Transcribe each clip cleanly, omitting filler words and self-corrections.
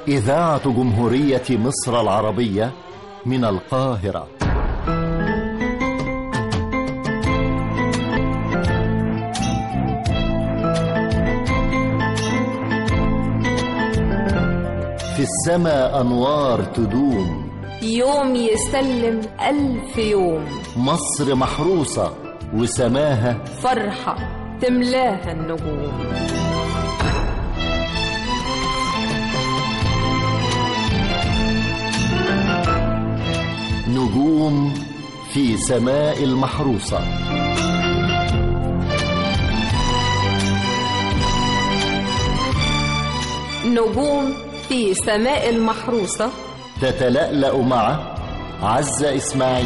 إذاعة جمهورية مصر العربية من القاهرة. في السماء أنوار تدوم، يوم يسلم 1000 يوم. مصر محروسة وسماها فرحة تملاها النجوم. نجوم في سماء المحروسة. نجوم في سماء المحروسة تتلألأ مع عزة إسماعيل.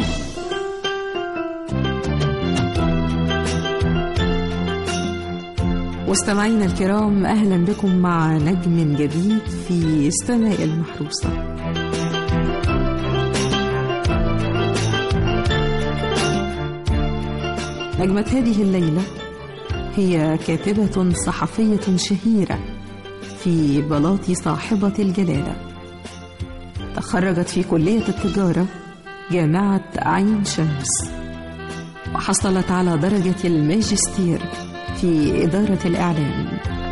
مستمعينا الكرام، أهلا بكم مع نجم جديد في سماء المحروسة. نجمة هذه الليلة هي كاتبة صحفية شهيرة في بلاط صاحبة الجلالة. تخرجت في كلية التجارة جامعة عين شمس، وحصلت على درجة الماجستير في إدارة الإعلام.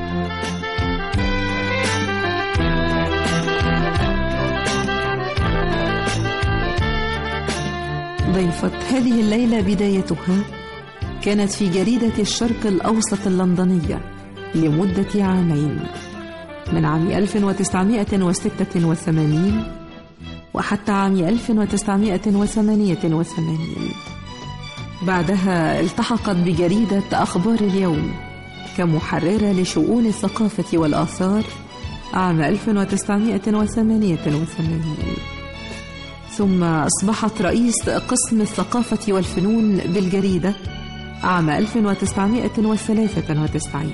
ضيفة هذه الليلة بدايتها كانت في جريدة الشرق الأوسط اللندنية لمدة عامين، من عام 1986 وحتى عام 1988. بعدها التحقت بجريدة أخبار اليوم كمحررة لشؤون الثقافة والآثار عام 1988، ثم أصبحت رئيس قسم الثقافة والفنون بالجريدة عام 1993.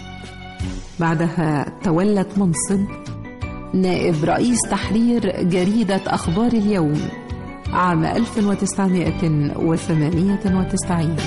بعدها تولت منصب نائب رئيس تحرير جريدة أخبار اليوم عام 1998.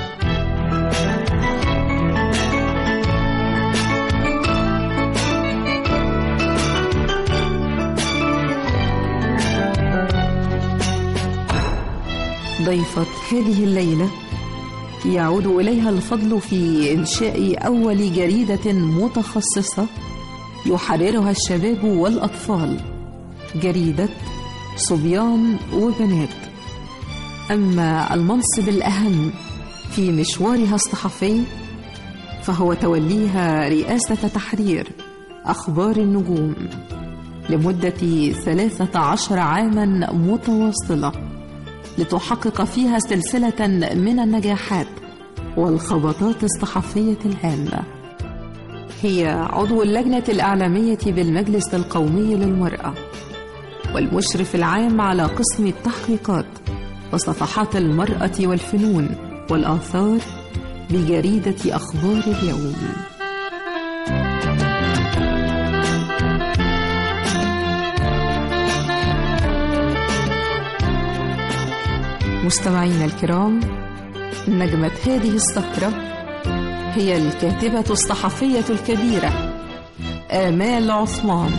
ضيفة هذه الليلة يعود إليها الفضل في إنشاء أول جريدة متخصصة يحررها الشباب والأطفال، جريدة صبيان وبنات. أما المنصب الأهم في مشوارها الصحفي فهو توليها رئاسة تحرير أخبار النجوم لمدة 13 عاما متواصلة، لتحقق فيها سلسلة من النجاحات والخبطات الصحفية الهامة. هي عضو اللجنة الإعلامية بالمجلس القومي للمرأة، والمشرف العام على قسم التحقيقات وصفحات المرأة والفنون والآثار بجريدة أخبار اليوم. مستمعينا الكرام، نجمة هذه السهرة هي الكاتبة الصحفية الكبيرة آمال عثمان.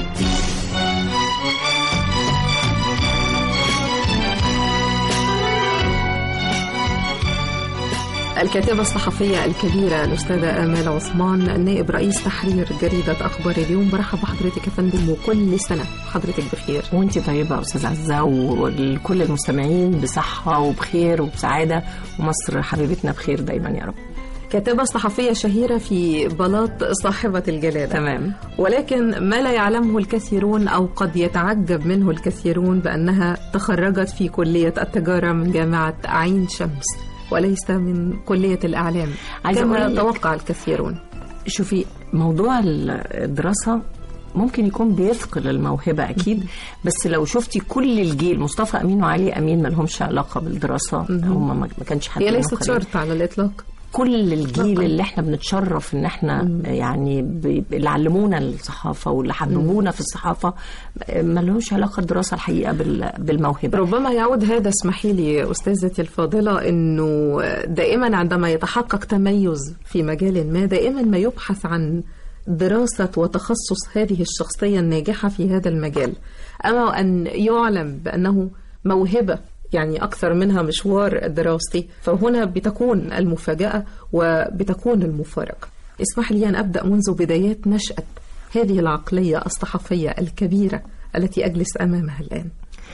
الكاتبة الصحفية الكبيرة الأستاذة آمال عثمان، نائب رئيس تحرير جريدة أخبار اليوم. برحب بحضرتك يا فندم، وكل سنة حضرتك بخير. وانت طيبة أستاذ عزة، وكل المستمعين بصحة وبخير وبسعادة، ومصر حبيبتنا بخير دايما يا رب. كاتبة صحفية شهيرة في بلاط صاحبة الجلالة. تمام. ولكن ما لا يعلمه الكثيرون أو قد يتعجب منه الكثيرون بأنها تخرجت في كلية التجارة من جامعة عين شمس وليس من كلية الإعلام كما توقع الكثيرون. شوفي، موضوع الدراسة ممكن يكون بيثقل الموهبة أكيد، بس لو شفتي كل الجيل مصطفى أمين وعلي أمين ما لهمش علاقة بالدراسة، هم ما كانش حد. هي ليست شرط على الإطلاق. كل الجيل اللي احنا بنتشرف ان احنا يعني اللي علمونا الصحافة واللي حببونا في الصحافة ما لهمش علاقة الدراسة الحقيقة بالموهبة. ربما يعود هذا، اسمحي لي أستاذتي الفاضلة، أنه دائما عندما يتحقق تميز في مجال ما دائما ما يبحث عن دراسة وتخصص هذه الشخصية الناجحة في هذا المجال، أما أن يعلم بأنه موهبة يعني أكثر منها مشوار دراستي، فهنا بتكون المفاجأة وبتكون المفارقة. اسمح لي أن أبدأ منذ بدايات نشأة هذه العقلية الصحفية الكبيرة التي أجلس أمامها الآن.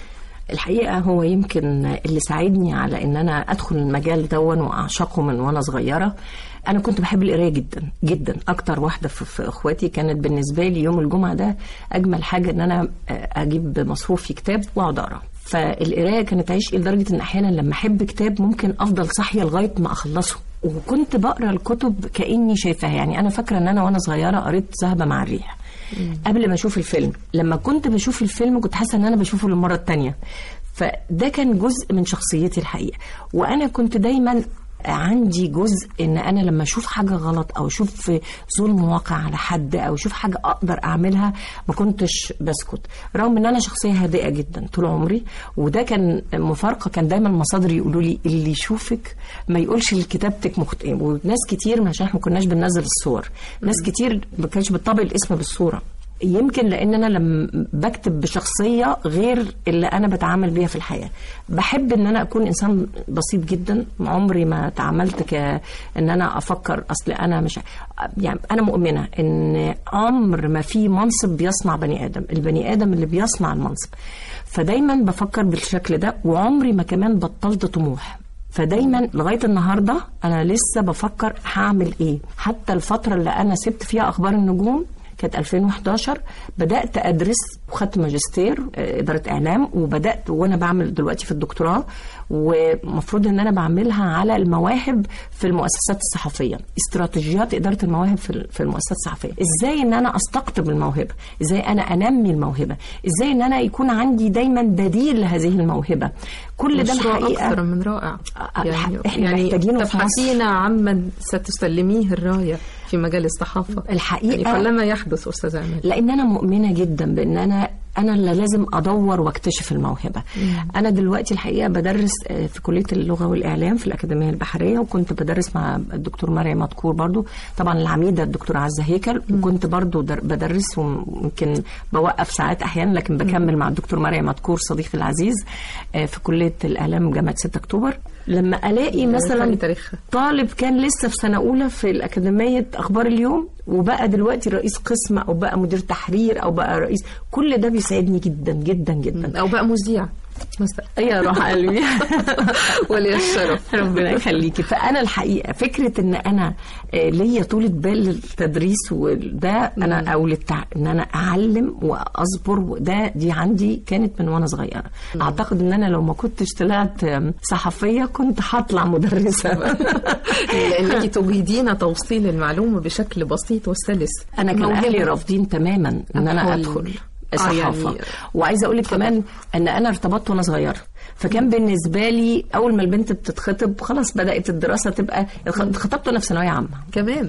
الحقيقة هو يمكن اللي ساعدني على ان انا ادخل المجال دون واعشقه من وانا صغيرة. انا كنت بحب القراية جدا جدا، اكتر واحدة في اخواتي. كانت بالنسبة لي يوم الجمعة ده اجمل حاجة ان انا اجيب مصروف في كتاب واقعد اقرا. فالقراية كانت عشقي لدرجة ان احيانا لما احب كتاب ممكن افضل صاحية لغاية ما اخلصه، وكنت بقرا الكتب كأني شايفاها. يعني انا فاكرة ان انا وانا صغيرة قريت ذهب مع الريح قبل ما اشوف الفيلم. لما كنت بشوف الفيلم كنت حاسه ان انا بشوفه للمره الثانيه. فده كان جزء من شخصيتي الحقيقه. وانا كنت دايما عندي جزء ان انا لما اشوف حاجه غلط او اشوف ظلم واقع على حد او اشوف حاجه اقدر اعملها ما كنتش بسكت، رغم ان انا شخصيه هادئه جدا طول عمري. وده كان مفارقه، كان دايما مصادري يقولوا لي اللي يشوفك ما يقولش لكتابتك مخطئه. وناس كتير، عشان احنا ما كناش بننزل الصور، ناس كتير ما كانش بتطبق الاسم بالصوره. يمكن لان انا لما بكتب بشخصيه غير اللي انا بتعامل بيها في الحياه. بحب ان انا اكون انسان بسيط جدا. عمري ما تعاملت كان انا افكر اصل انا مش يعني انا مؤمنه ان عمر ما في منصب بيصنع بني ادم، البني ادم اللي بيصنع المنصب. فدايما بفكر بالشكل ده، وعمري ما كمان بطلت طموح. فدايما لغايه النهارده انا لسه بفكر هعمل ايه. حتى الفتره اللي انا سبت فيها اخبار النجوم كانت 2011، بدأت أدرس وخدت ماجستير إدارة إعلام، وبدأت وأنا بعمل دلوقتي في الدكتوراه، ومفروض أن أنا بعملها على المواهب في المؤسسات الصحفية، استراتيجيات إدارة المواهب في المؤسسات الصحفية. إزاي أن أنا أستقطب الموهبة، إزاي أنا أنمي الموهبة، إزاي أن أنا يكون عندي دايما بديل لهذه الموهبة. كل ده الحقيقة أكثر من رائع. إحنا محتاجينه في مصر. تبحثين عمن ستسلميه الراية في مجال الصحافة الحقيقة، يعني قلما يحدث أستاذ عماد. لأن أنا مؤمنة جدا بأن أنا اللي لازم أدور واكتشف الموهبة. أنا دلوقتي الحقيقة بدرس في كلية اللغة والإعلام في الأكاديمية البحرية، وكنت بدرس مع الدكتور مريم مدكور برضو، طبعا العميدة الدكتورة عزة هيكل، وكنت برضو بدرس وممكن بوقف ساعات أحيانا، لكن بكمل مع الدكتور مريم مدكور صديقي العزيز في كلية الإعلام جامعة 6 أكتوبر. لما ألاقي مثلا طالب كان لسه في سنة أولى في الأكاديمية أخبار اليوم وبقى دلوقتي رئيس قسم أو بقى مدير تحرير أو بقى رئيس، كل ده بيساعدني جدا جدا جدا. أو بقى مذيع مثلا. يا روح قلبي ولي الشرف، ربنا يخليكي. فأنا الحقيقة فكرة إن أنا ليا طولة بال للتدريس وده أنا أو إن أنا أعلم وأصبر، وده دي عندي كانت من وأنا صغيرة. أعتقد إن أنا لو ما كنتش طلعت صحفية كنت هطلع مدرسة لأنك تجيدين توصيل المعلومة بشكل بسيط وسلس. أنا كان أهلي رافضين تماما إن أنا أدخل الصحافة. يعني وعايزة أقولك كمان أن أنا ارتبطت وأنا صغيرة، فكان بالنسبة لي أول ما البنت بتتخطب خلاص بدأت الدراسة تبقى اتخطبت أنا في ثانوية عامة كمان.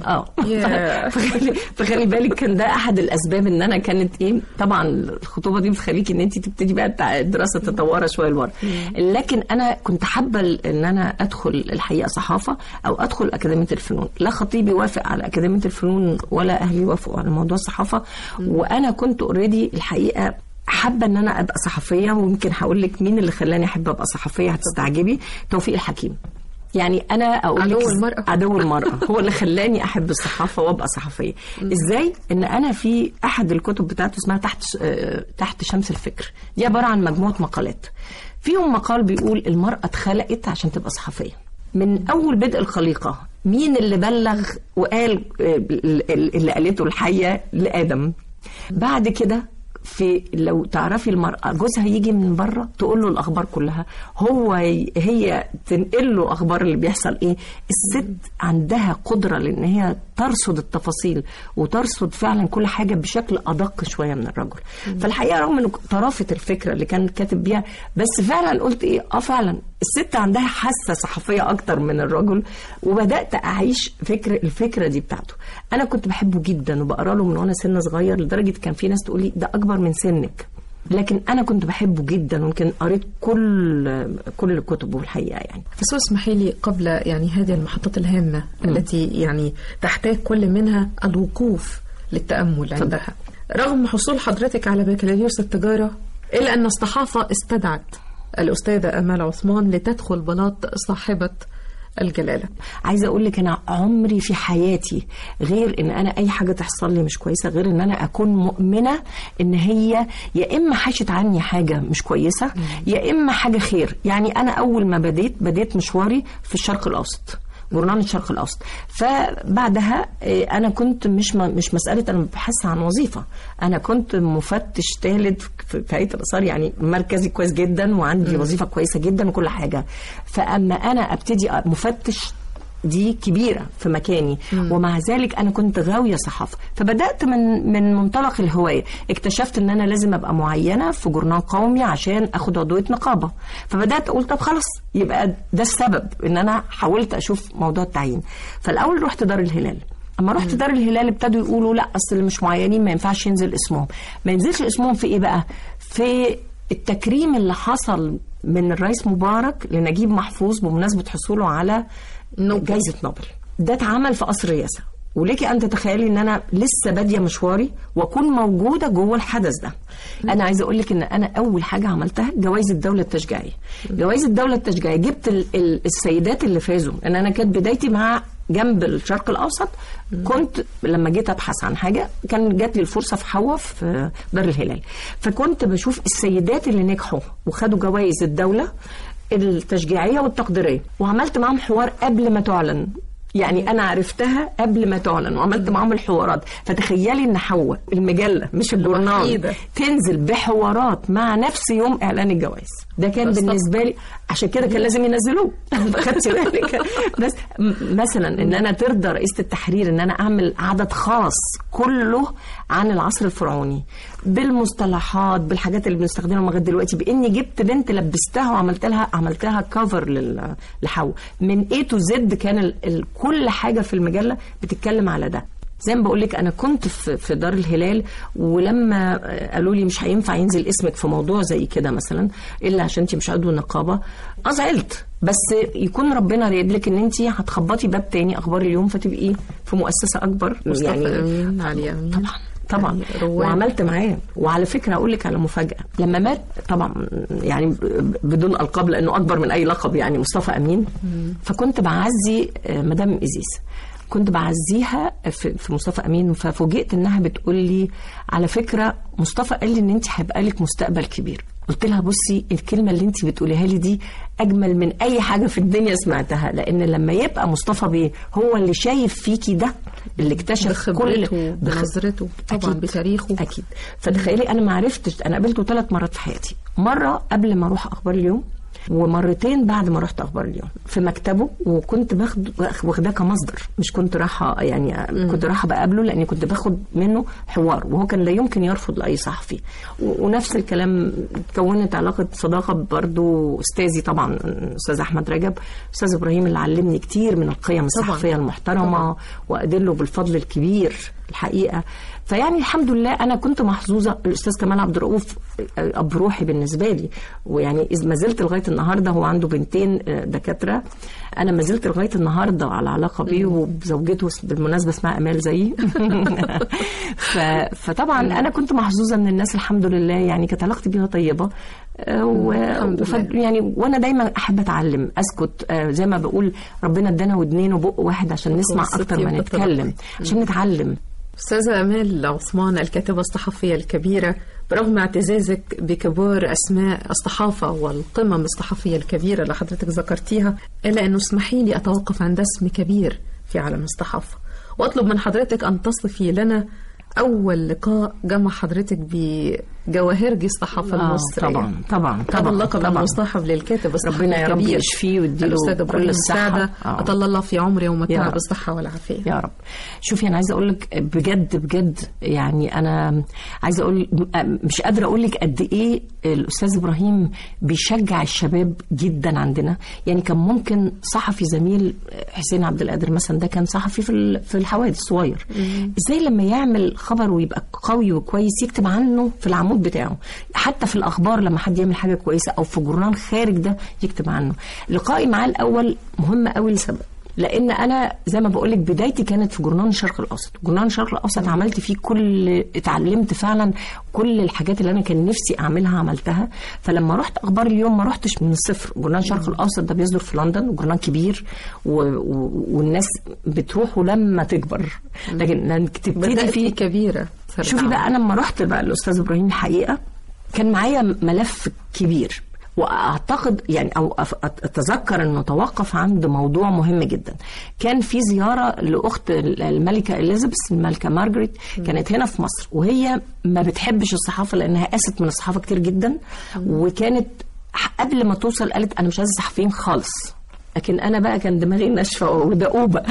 فخلي بالك كان ده أحد الأسباب إن أنا كانت طبعا الخطوبة دي بتخليكي إن أنت تبتدي بقى الدراسة تتطور شوية لورا. لكن أنا كنت حابة إن أنا أدخل الحقيقة صحافة أو أدخل أكاديمية الفنون. لا خطيبي وافق على أكاديمية الفنون ولا أهلي وافقوا على موضوع الصحافة، وأنا كنت أوريدي الحقيقة حابة ان انا ابقى صحفية. ويمكن هقول لك مين اللي خلاني احب ابقى صحفية، هتستعجبي. توفيق الحكيم. يعني انا اقول لك عدو المرأة هو اللي خلاني احب الصحافة وابقى صحفية. ازاي؟ ان انا في احد الكتب بتاعته اسمها تحت شمس الفكر، دي عبارة عن مجموعة مقالات. فيهم مقال بيقول المرأة اتخلقت عشان تبقى صحفية. من اول بدء الخليقة مين اللي بلغ وقال اللي قالته الحية لآدم؟ بعد كده لو تعرفي المرأة جوزها يجي من بره تقول له الأخبار كلها، هي تنقل له أخبار اللي بيحصل إيه. الست عندها قدرة لأن هي ترصد التفاصيل وترصد فعلا كل حاجة بشكل أدق شوية من الرجل. فالحقيقة رغم أنه طرافة الفكرة اللي كان كاتب بيها، بس فعلا قلت فعلا الست عندها حاسة صحفية أكتر من الرجل. وبدأت أعيش الفكرة دي بتاعته. أنا كنت بحبه جدا وبقرأ له من وأنا سن صغير، لدرجة كان في ناس تقولي ده أكبر من سنك، لكن أنا كنت بحبه جدا ويمكن قريت كل كتبه الحقيقة. يعني بس اسمحي لي قبل يعني هذه المحطات الهامة التي يعني تحتاج كل منها الوقوف للتأمل عندها. رغم حصول حضرتك على بكالوريوس التجارة إلا أن الصحافة استدعت الأستاذة آمال عثمان لتدخل بلاط صاحبة الجلالة. عايزة أقول لك أنا عمري في حياتي غير إن أنا أي حاجة تحصل لي مش كويسة غير إن أنا أكون مؤمنة إن هي يا إما حاشت عني حاجة مش كويسة يا إما حاجة خير. يعني أنا أول ما بديت مشواري في الشرق الأوسط، جورنال الشرق الأوسط. فبعدها أنا كنت مش مسألة أنا ببحث عن وظيفة، أنا كنت مفتش ثالث في هيئة الآثار، يعني مركزي كويس جدا وعندي وظيفة كويسة جدا وكل حاجة. فأما أنا أبتدي مفتش دي كبيرة في مكاني ومع ذلك أنا كنت غاوية صحافة. فبدأت من منطلق الهواية، اكتشفت أن أنا لازم أبقى معينة في جورنال قومي عشان أخد عضوية نقابة. فبدأت أقول طب خلاص يبقى ده السبب أن أنا حاولت أشوف موضوع التعيين. فالأول رحت دار الهلال. أما رحت دار الهلال ابتدوا يقولوا لا أصل اللي مش معينين ما ينفعش ينزل اسمهم. ما ينزلش اسمهم في إيه بقى؟ في التكريم اللي حصل من الرئيس مبارك لنجيب محفوظ بمناسبة حصوله على جائزة نوبل. ده اتعمل في قصر الرئاسة، وليكي أن تتخيلي أن أنا لسه بادية مشواري وأكون موجودة جوه الحدث ده. أنا عايزة أقول لك أن أنا أول حاجة عملتها جوائز الدولة التشجيعية. جوائز الدولة التشجيعية جبت السيدات اللي فازوا، أن أنا كانت بدايتي مع جنب الشرق الأوسط. كنت لما جيت أبحث عن حاجة كان جات لي الفرصة في حوا في دار الهلال، فكنت بشوف السيدات اللي نجحوا وخدوا جوائز الدولة التشجيعية والتقديرية، وعملت معهم حوار قبل ما تعلن. يعني أنا عرفتها قبل ما تعلن وعملت معهم الحوارات. فتخيلي إن حوا المجلة مش الجورنال تنزل بحوارات مع نفس يوم إعلان الجوائز. ده كان بالنسبة لي عشان كده كان لازم ينزلوه. خدت بالك؟ بس مثلا إن أنا ترضى رئيسة التحرير إن أنا أعمل عدد خاص كله عن العصر الفرعوني بالمصطلحات بالحاجات اللي بنستخدمها لغايه دلوقتي، بإني جبت بنت لبستها وعملت لها كفر لحوا من A to Z. كان كل حاجة في المجلة بتتكلم على ده. زي ما بقولك أنا كنت في دار الهلال، ولما قالوا لي مش هينفع ينزل اسمك في موضوع زي كده مثلا إلا عشان انت مش عضو النقابة، زعلت. بس يكون ربنا رايد لك ان انت هتخبطي باب تاني أخبار اليوم فتبقي في مؤسسة أكبر. يعني أمين علي أمين طبعا وعملت معاه. وعلى فكرة أقول لك على مفاجأة، لما مات طبعا يعني بدون ألقاب لأنه أكبر من أي لقب، يعني مصطفى أمين. فكنت بعزي مدام إزيز، كنت بعزيها في مصطفى أمين. ففوجئت إنها بتقول لي على فكرة مصطفى قال لي إن أنت هيبقى لك مستقبل كبير. قلت لها بصي الكلمة اللي أنت بتقوليها لي دي أجمل من أي حاجة في الدنيا سمعتها، لأن لما يبقى مصطفى بيه هو اللي شايف فيكي ده، اللي اكتشف كل بنظرته طبعا بتاريخه أكيد. فتخيلي أنا ما عرفتش، أنا قابلته 3 مرات في حياتي، مرة قبل ما أروح أخبار اليوم ومرتين بعد ما رحت أخبار اليوم في مكتبه. وكنت واخداه كمصدر، مش كنت رايحة يعني كنت رايحة بقابله لأني كنت باخد منه حوار، وهو كان لا يمكن يرفض لأي صحفي. ونفس الكلام تكونت علاقة صداقة برضو أستاذي طبعا أستاذ أحمد رجب، أستاذ إبراهيم اللي علمني كتير من القيم الصحفية المحترمة وأدله بالفضل الكبير الحقيقة. فيعني الحمد لله أنا كنت محظوظة. الأستاذ كمال عبد الرؤوف أب روحي بالنسبة لي، ويعني ما زلت لغاية النهاردة. هو عنده 2 دكاترة، أنا ما زلت لغاية النهاردة على علاقة بيه، وبزوجته بالمناسبة اسمها أمال زيي. فطبعا أنا كنت محظوظة من الناس الحمد لله، يعني كانت علاقتي بيها طيبة. يعني وأنا دايما أحب أتعلم أسكت، زي ما بقول ربنا ادانا ودنين وبق واحد عشان نسمع أكتر ما نتكلم، عشان نتعلم. أستاذة آمال عثمان الكاتبة الصحفية الكبيرة، برغم اعتزازك بكبار أسماء الصحافة والقمم الصحفية الكبيرة اللي حضرتك ذكرتيها، إلا أنه اسمحي لي أتوقف عند اسم كبير في عالم الصحافة، وأطلب من حضرتك أن تصفي لنا أول لقاء جمع حضرتك بجواهرجي الصحافة المصرية. طبعا هذا اللقب المصاحب للكاتب الصحفي ربنا يا رب يشفيه ويديله كل الصحة. أطل الله في عمره ومتعه بالصحة والعافية يا رب. شوفي أنا عايزة أقول لك بجد يعني أنا عايزة أقول مش قادرة أقول لك قد إيه الأستاذ إبراهيم بيشجع الشباب جدا عندنا. يعني كان ممكن صحفي زميل حسين عبد القادر مثلا، ده كان صحفي في الحوادث صغير، إزاي لما يعمل خبر ويبقى قوي وكويس يكتب عنه في العمود بتاعه، حتى في الأخبار لما حد يعمل حاجة كويسة أو في جورنال خارج ده يكتب عنه. لقائي معاه الأول مهم قوي لسبب، لان انا زي ما بقول لك بدايتي كانت في جورنال الشرق الاوسط. جورنال الشرق الاوسط عملت فيه اتعلمت فعلا كل الحاجات اللي انا كان نفسي اعملها عملتها. فلما رحت اخبار اليوم ما رحتش من الصفر. جورنال الشرق الاوسط ده بيصدر في لندن وجورنال كبير والناس بتروحه لما تكبر، لكن تبتدي فيه كبيره. شوفي بقى انا لما رحت بقى الاستاذ ابراهيم الحقيقه كان معايا ملف كبير، واعتقد يعني او اتذكر انه توقف عند موضوع مهم جدا. كان في زياره لاخت الملكه اليزابيث، الملكه مارغريت، كانت هنا في مصر، وهي ما بتحبش الصحافه لانها قاست من الصحافه كتير جدا، وكانت قبل ما توصل قالت انا مش عايزه صحفيين خالص. لكن انا بقى كان دماغي ناشفه ودؤوبه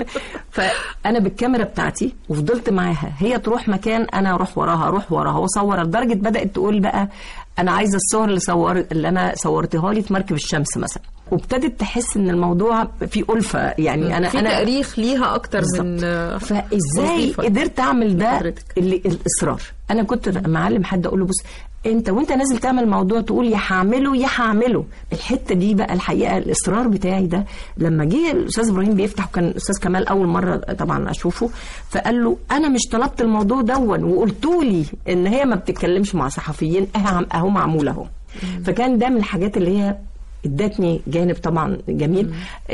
فانا بالكاميرا بتاعتي وفضلت معاها، هي تروح مكان انا اروح وراها واصور، لدرجه بدات تقول بقى انا عايزه الصور اللي انا صورتها لي في مركب الشمس مثلا، وابتدت تحس ان الموضوع فيه ألفة. يعني انا تاريخ ليها اكتر من فازاي قدرت اعمل ده اللي الاصرار. انا كنت معلم حد اقول له بص انت وانت نازل تعمل موضوع تقول يا هعمله. الحته دي بقى الحقيقه الاصرار بتاعي ده لما جه الاستاذ ابراهيم بيفتح، وكان الاستاذ كمال اول مره طبعا اشوفه، فقال له انا مش طلبت الموضوع دون وقلتوا لي ان هي ما بتتكلمش مع صحفيين اهو معموله اهو. فكان ده من الحاجات اللي هي ادتني جانب طبعا جميل.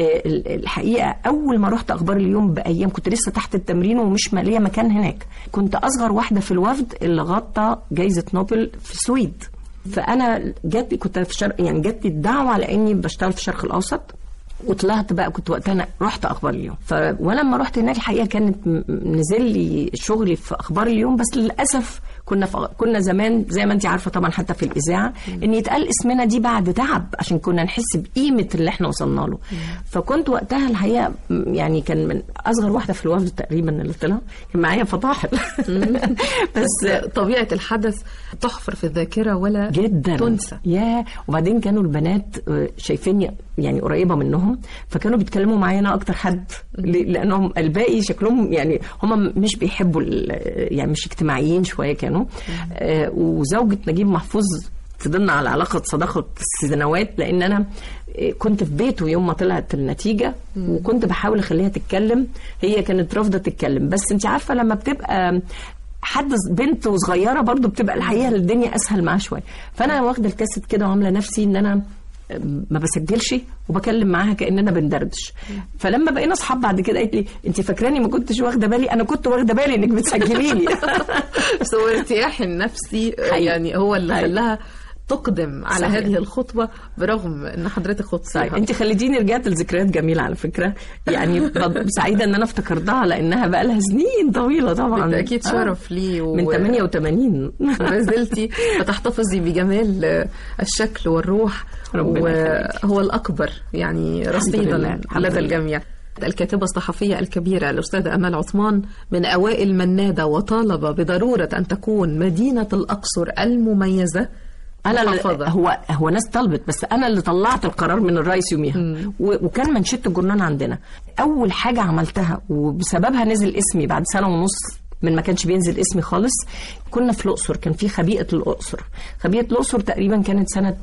الحقيقه اول ما رحت اخبار اليوم بايام كنت لسه تحت التمرين ومش ماليه مكان هناك، كنت اصغر واحده في الوفد اللي غطى جائزه نوبل في السويد. فانا كنت في يعني جات لي الدعوه على اني بشتغل في الشرق الاوسط، وطلعت بقى كنت وقتها أنا رحت اخبار اليوم. ولما رحت هناك الحقيقه كانت نزل لي شغلي في اخبار اليوم، بس للاسف كنا زمان زي ما انت عارفه طبعا حتى في الاذاعه ان يتقال اسمنا دي بعد تعب عشان كنا نحس بقيمه اللي احنا وصلنا له. فكنت وقتها الحقيقه يعني كان من اصغر واحده في الوفد تقريبا اللي طلع، كان معايا فطاحل بس طبيعه الحدث تحفر في الذاكره ولا جدا تنسى. وبعدين كانوا البنات شايفيني يعني قريبه منهم، فكانوا بيتكلموا معايا انا اكتر حد، لانهم الباقي شكلهم يعني هم مش بيحبوا يعني مش اجتماعيين شويه كانوا. وزوجة نجيب محفوظ فضلنا على علاقة صداقة سنوات، لأن أنا كنت في بيته يوم ما طلعت النتيجة وكنت بحاول أخليها تتكلم. هي كانت رافضة تتكلم، بس أنت عارفة لما بتبقى حد بنت وصغيرة برضو بتبقى الحقيقة الدنيا أسهل معاه شوية. فأنا واخدة الكاسيت كده وعاملة نفسي إن أنا ما بسجلش وبكلم معاها كأننا بندردش. فلما بقينا اصحاب بعد كده قالت لي انت فاكراني ما كنتش واخده بالي؟ انا كنت واخده بالي انك بتسجلي لي. بس هو ارتياح النفسي يعني هو اللي خلاها تقدم على صحيح. هذه الخطوة برغم ان حضرتك خطيها. انت خليتيني رجعت لذكريات جميلة على فكرة، يعني سعيدة ان انا افتكرتها لانها بقى لها سنين طويلة طبعا. بالتأكيد شرف لي من 88 ما زلتي فتحتفظي بجمال الشكل والروح، وهو الأكبر يعني رصيدا لدى الجميع. الكاتبة الصحفية الكبيرة الأستاذة أمال عثمان من أوائل من نادى وطالب بضرورة أن تكون مدينة الأقصر المميزة. أنا هو ناس طلبت، بس أنا اللي طلعت القرار من الرئيس يوميها، وكان منشطة الجورنال عندنا. أول حاجة عملتها وبسببها نزل اسمي بعد سنة ونص من ما كانش بينزل اسمي خالص. كنا في الأقصر، كان في خبيئة الأقصر. خبيئة الأقصر تقريبا كانت سنة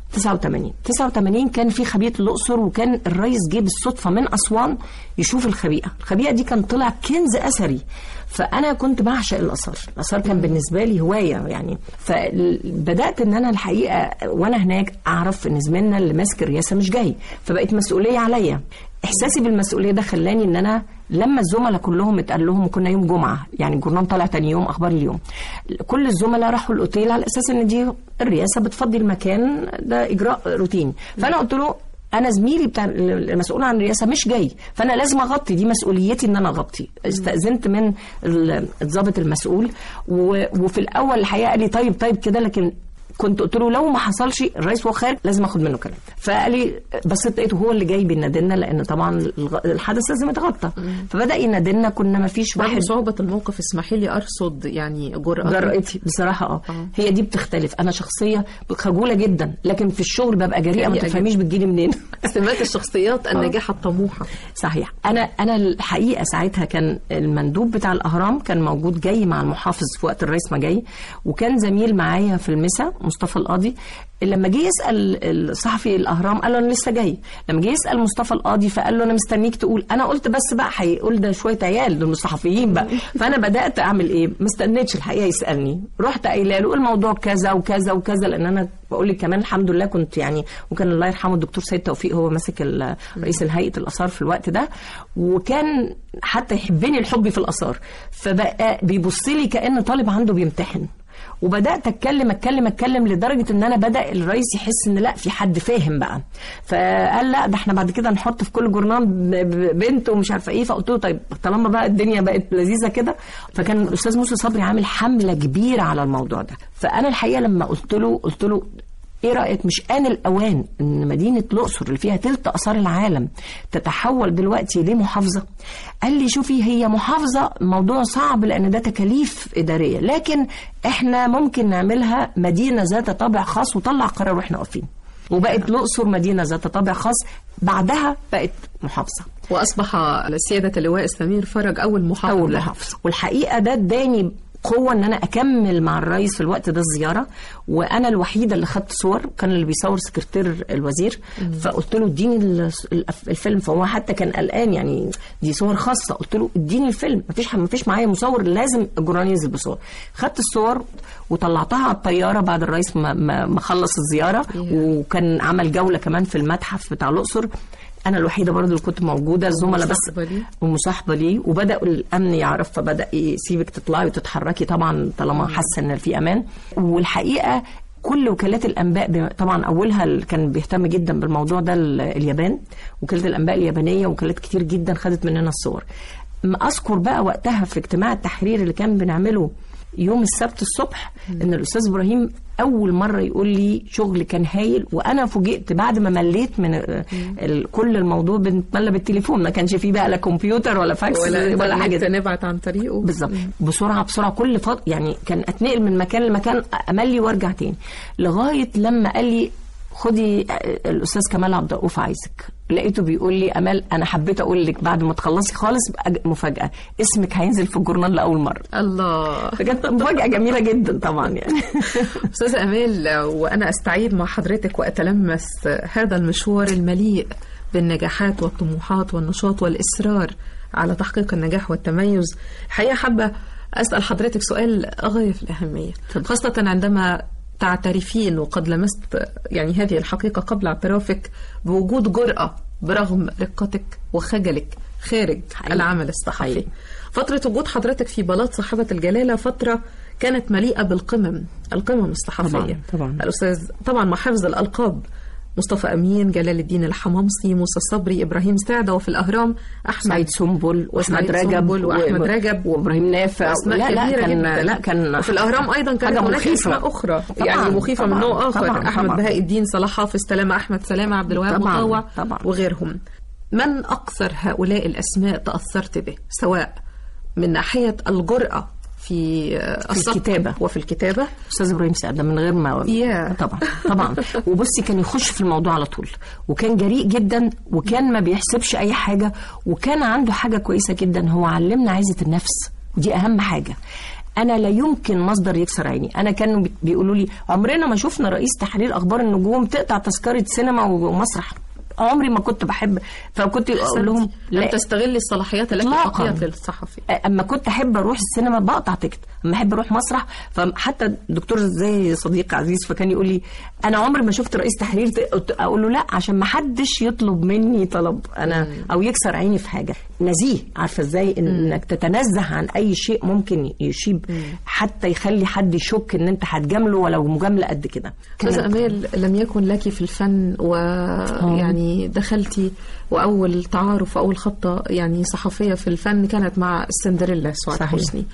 89 كان في خبيئة الأقصر، وكان الرئيس جه بالصدفة من أسوان يشوف الخبيئة دي كان طلع كنز أثري. فأنا كنت بعشق الآثار كان بالنسبة لي هواية يعني. فبدأت إن أنا الحقيقة وأنا هناك أعرف إن زميلنا اللي ماسك الرئاسة مش جاي، فبقيت مسؤولية عليا. إحساسي بالمسؤولية ده خلاني إن أنا لما الزملاء كلهم اتقال لهم، كنا يوم جمعة يعني الجورنال طلع تاني يوم أخبار اليوم، كل الزملاء راحوا الأوتيل على أساس إن دي الرئاسة بتفضي المكان، ده إجراء روتيني. فأنا قلت له انا زميلي بتاع المسؤول عن الرئاسه مش جاي، فانا لازم اغطي، دي مسؤوليتي ان انا اغطي. استاذنت من الضابط المسؤول، وفي الاول الحقيقه قال لي طيب كده، لكن كنت قلت له لو ما حصلش الرئيس وهو خارج لازم اخد منه كلام. فقال لي بس لقيته هو اللي جاي بينادلنا، لان طبعا الحدث لازم يتغطى. فبدا ينادلنا، كنا ما فيش واحد. صعوبه الموقف اسمحي لي ارصد يعني جرأتي بصراحه. هي دي بتختلف. انا شخصيه خجوله جدا، لكن في الشغل ببقى جريئه ما تفهميش بتجيلي منين. سمات الشخصيات الناجحه الطموحه. صحيح. انا الحقيقه ساعتها كان المندوب بتاع الاهرام كان موجود جاي مع المحافظ في وقت الرئيس ما جاي، وكان زميل معايا في المسا مصطفى القاضي. لما جه يسال الصحفي الاهرام قال له انا لسه جاي. لما جه يسال مصطفى القاضي فقال له انا مستنيك تقول. انا قلت بس بقى هيقول ده شويه عيال دول الصحفيين بقى. فانا بدات اعمل ايه، ما استنيتش الحقيقه يسالني، رحت قايله له الموضوع كذا وكذا وكذا، لان انا بقول لك كمان الحمد لله كنت يعني، وكان الله يرحمه الدكتور سيد توفيق هو ماسك رئيس الهيئه الاثار في الوقت ده، وكان حتى يحبني الحب في الاثار، فبقى بيبص لي كأن طالب عنده بيمتحن. وبدات اتكلم لدرجه ان انا بدا الرئيس يحس ان لا في حد فاهم بقى. فقال لا ده احنا بعد كده نحط في كل جورنال بنت ومش عارفه ايه. فقلت له طيب طالما بقى الدنيا بقت لذيذه كده. فكان الاستاذ موسى صبري عامل حمله كبيره على الموضوع ده. فانا الحقيقه لما قلت له ايه رايك مش آن الاوان ان مدينه الاقصر اللي فيها تلت اثار العالم تتحول دلوقتي لمحافظه؟ قال لي شوفي هي محافظه موضوع صعب لان ده تكاليف اداريه، لكن احنا ممكن نعملها مدينه ذات طابع خاص، وطلع قرار واحنا واقفين، وبقت الاقصر مدينه ذات طابع خاص. بعدها بقت محافظه، واصبح سياده اللواء سمير فرج اول محافظ. والحقيقه ده اداني قوة ان انا اكمل مع الرئيس في الوقت ده الزيارة. وانا الوحيدة اللي خدت صور، كان اللي بيصور سكرتير الوزير. فقلت له اديني الفيلم، فهو حتى كان قلقان يعني دي صور خاصة. قلت له اديني الفيلم، مفيش معايا مصور، لازم الجورنال ينزل بصور. خدت الصور وطلعتها على الطيارة بعد الرئيس ما خلص الزيارة. وكان عمل جولة كمان في المتحف بتاع الأقصر. انا الوحيده برضو اللي كنت موجوده، الزملاء بس ومصاحبه ليه. وبداوا الامن يعرف، فبدا يسيبك تطلعي وتتحركي طبعا طالما حاسه ان في امان. والحقيقه كل وكالات الانباء طبعا اولها كان بيهتم جدا بالموضوع ده اليابان، وكاله الانباء اليابانيه، وكالات كتير جدا خدت مننا الصور. ما اذكر بقى وقتها في اجتماع التحرير اللي كان بنعمله يوم السبت الصبح ان الاستاذ ابراهيم اول مره يقول لي شغل كان هايل. وانا فوجئت بعد ما مليت من كل الموضوع، بنتملى بالتليفون، ما كانش فيه بقى لا كمبيوتر ولا فاكس ولا حاجه، نبعت عن طريقه بالظبط بسرعه كل يعني كان اتنقل من مكان لمكان، املي وارجع تاني، لغايه لما قال لي خدي الاستاذ كمال عبد الرؤوف عايزك. لقيته بيقول لي امال انا حبيت اقول لك بعد ما تخلصي خالص مفاجاه، اسمك هينزل في الجورنال لاول مره. الله، فكانت مفاجاه جميله جدا طبعا يعني. استاذه امال، وانا استعيد مع حضرتك واتلمس هذا المشوار المليء بالنجاحات والطموحات والنشاط والاصرار على تحقيق النجاح والتميز، الحقيقه حابه اسال حضرتك سؤال غايه في الاهميه، خاصه عندما تعترفين، وقد لمست يعني هذه الحقيقة قبل اعترافك، بوجود جرأة برغم رقتك وخجلك خارج العمل الصحفي. فترة وجود حضرتك في بلاط صاحبة الجلالة فترة كانت مليئة القمم الصحفية. طبعا. الأستاذ طبعا مع حفظ الألقاب، مصطفى أمين، جلال الدين الحمامصي، موسى صبري، إبراهيم سعدة، وفي الأهرام أحمد سعيد سنبل وأحمد رجب وإبراهيم نافع. لا كان وفي الأهرام أيضا كانت هناك أسماء أخرى يعني مخيفة من نوع آخر، أحمد بهاء الدين، صلاح حافظ، سلامة أحمد سلامة، عبد الوهاب مطوع وغيرهم. من أكثر هؤلاء الأسماء تأثرت به، سواء من ناحية الجرأة في الكتابة وفي الكتابة؟ أستاذ إبراهيم سعدة من غير ما طبعا وبصي كان يخش في الموضوع على طول، وكان جريء جدا، وكان ما بيحسبش أي حاجة، وكان عنده حاجة كويسة جدا، هو علمنا عزة النفس، ودي أهم حاجة. أنا لا يمكن مصدر يكسر عيني. أنا كانوا بيقولوا لي عمرنا ما شفنا رئيس تحرير أخبار النجوم تقطع تذكرة سينما ومسرح، عمري ما كنت بحب. فكنت اقول لهم لا تستغلي الصلاحيات التي تعطيها للصحفي. اما كنت احب اروح السينما بقطع تيكت، اما احب اروح مسرح. فحتى الدكتور زي صديق عزيز فكان يقول لي انا عمري ما شفت رئيس تحرير اقول له لا، عشان ما حدش يطلب مني طلب انا او يكسر عيني في حاجه. نزيه، عارفه ازاي انك تتنزه عن اي شيء ممكن يشيب حتى يخلي حد يشك ان انت هتجامله ولو مجامله قد كده. استاذه امال، لم يكن لك في الفن ويعني دخلتي، وأول تعارف وأول خطة يعني صحفية في الفن كانت مع السندريلا سعاد حسني،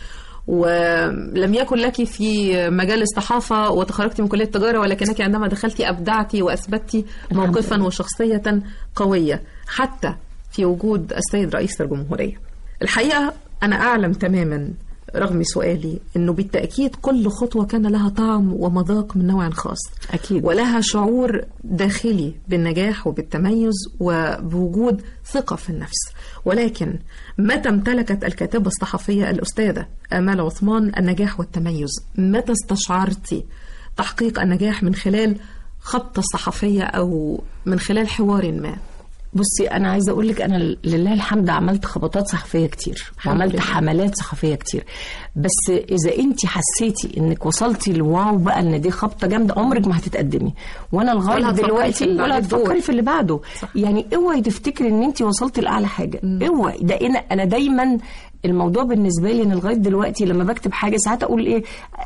ولم يكن لك في مجال الصحافة وتخرجتي من كلية التجارة، ولكنك عندما دخلتي أبدعتي وأثبتي موقفا وشخصية قوية حتى في وجود السيد رئيس الجمهورية. الحقيقة أنا أعلم تماما رغم سؤالي أنه بالتأكيد كل خطوة كان لها طعم ومذاق من نوع خاص، أكيد، ولها شعور داخلي بالنجاح وبالتميز وبوجود ثقة في النفس. ولكن متى امتلكت الكاتبة الصحفية الأستاذة آمال عثمان النجاح والتميز؟ متى استشعرتي تحقيق النجاح من خلال خبطة صحفية أو من خلال حوار ما؟ بصي انا عايزه اقول لك، انا لله الحمد عملت خبطات صحفيه كتير وعملت حملات صحفيه كتير، بس اذا انت حسيتي انك وصلتي لواو بقى ان دي خبطه جامده، عمرك ما هتتقدمي، وانا لغايه دلوقتي ولا هتفكري في اللي بعده. صح. يعني اوعي تفتكري ان انت وصلتي لاعلى حاجه، اوعي. ده انا دايما الموضوع بالنسبه لي، انا لغايه دلوقتي لما بكتب حاجه ساعات اقول ايه،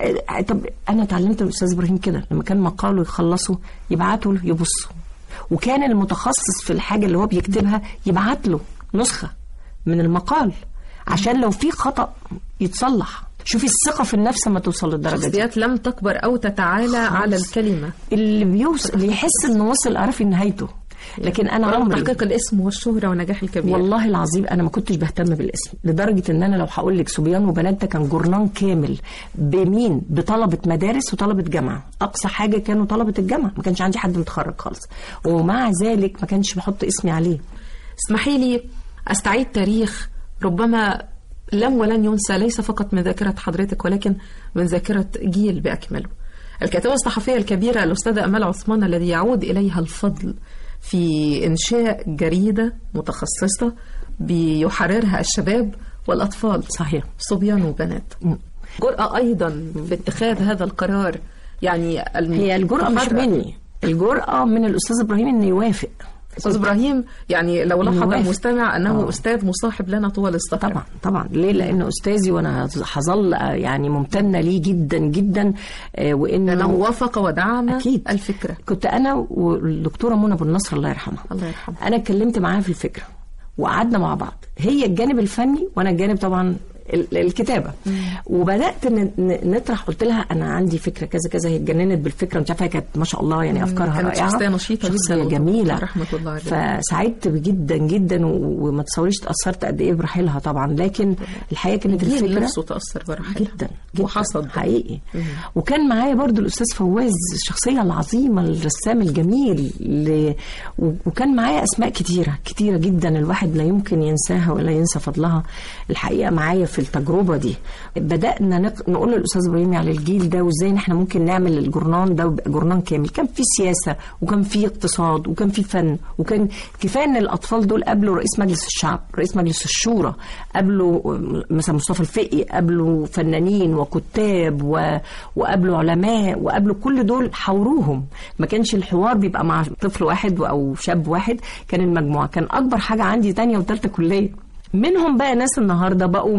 طب انا اتعلمت من الاستاذ ابراهيم كده، لما كان مقاله يخلصه يبعتوا له يبصوا، وكان المتخصص في الحاجة اللي هو بيكتبها يبعت له نسخة من المقال عشان لو في خطأ يتصلح. شوفي الثقة في النفس ما توصل للدرجة دي. شخصيات لم تكبر أو تتعالى على الكلمة. اللي يحس إنه وصل عارف نهايته. لكن انا عمري تحقيق الاسم والشهرة والنجاح الكبير، والله العظيم انا ما كنتش بهتم بالاسم، لدرجة ان انا لو هقول لك صبيان وبنات ده كان جورنان كامل بمين، بطلبة مدارس وطلبة جامعة، اقصى حاجة كانوا طلبة الجامعة، ما كانش عندي حد متخرج خالص، ومع ذلك ما كانش بحط اسمي عليه. اسمحي لي استعيد تاريخ ربما لم ولن ينسى، ليس فقط من ذاكرة حضرتك ولكن من ذاكرة جيل بأكمله. الكاتبة الصحفية الكبيرة الأستاذة أمال عثمان، الذي يعود إليها الفضل في إنشاء جريدة متخصصة بيحررها الشباب والأطفال، صحيح، صبيان وبنات. جرأة أيضا في اتخاذ هذا القرار، يعني هي الجرأة مش مني، الجرأة من الأستاذ إبراهيم إنه يوافق. أستاذ إبراهيم يعني لو لاحظ المستمع أنه أستاذ مصاحب لنا طوال السفر. طبعا طبعا، ليه؟ لأنه أستاذي وأنا هظل يعني ممتنة ليه جدا جدا، وإنه وافق ودعم أكيد الفكرة. كنت أنا والدكتورة منى أبو النصر الله يرحمها، الله يرحمها، أنا اتكلمت معاها في الفكرة وقعدنا مع بعض، هي الجانب الفني وأنا الجانب طبعا الكتابة. وبدأت نطرح، قلت لها أنا عندي فكرة كذا كذا، هي اتجننت بالفكرة، انت عارفة كانت ما شاء الله يعني أفكارها رائعة، كانت شخصية نشيطة جدا، جميلة رحمة الله عليها. فسعدت جدا جدا، وما تصوريش تأثرت قد إيه برحيلها طبعا، لكن الحقيقة كانت الفكرة نفسه تأثر برحيلها جدا جدا وحصد حقيقي. وكان معايا برضو الأستاذ فواز، الشخصية العظيمة، الرسام الجميل، وكان معايا أسماء كتيرة كتيرة جدا الواحد لا يمكن ينساها ولا ينسى فضلها الحقيقة معايا في التجربة دي. بدأنا نقول للأستاذ إبراهيم على الجيل ده، وإزاي نحن ممكن نعمل الجورنان ده جورنان كامل، كان في سياسة وكان في اقتصاد وكان في فن، وكان كفاية إن الأطفال دول قابلوا رئيس مجلس الشعب، رئيس مجلس الشورى، قابلوا مثلا مصطفى الفقي، قابلوا فنانين وكتاب وقابلوا علماء، وقابلوا كل دول حوروهم. ما كانش الحوار بيبقى مع طفل واحد أو شاب واحد، كان المجموعة. كان أكبر حاجة عندي تانية وثالثة كلية، منهم بقى ناس النهارده بقوا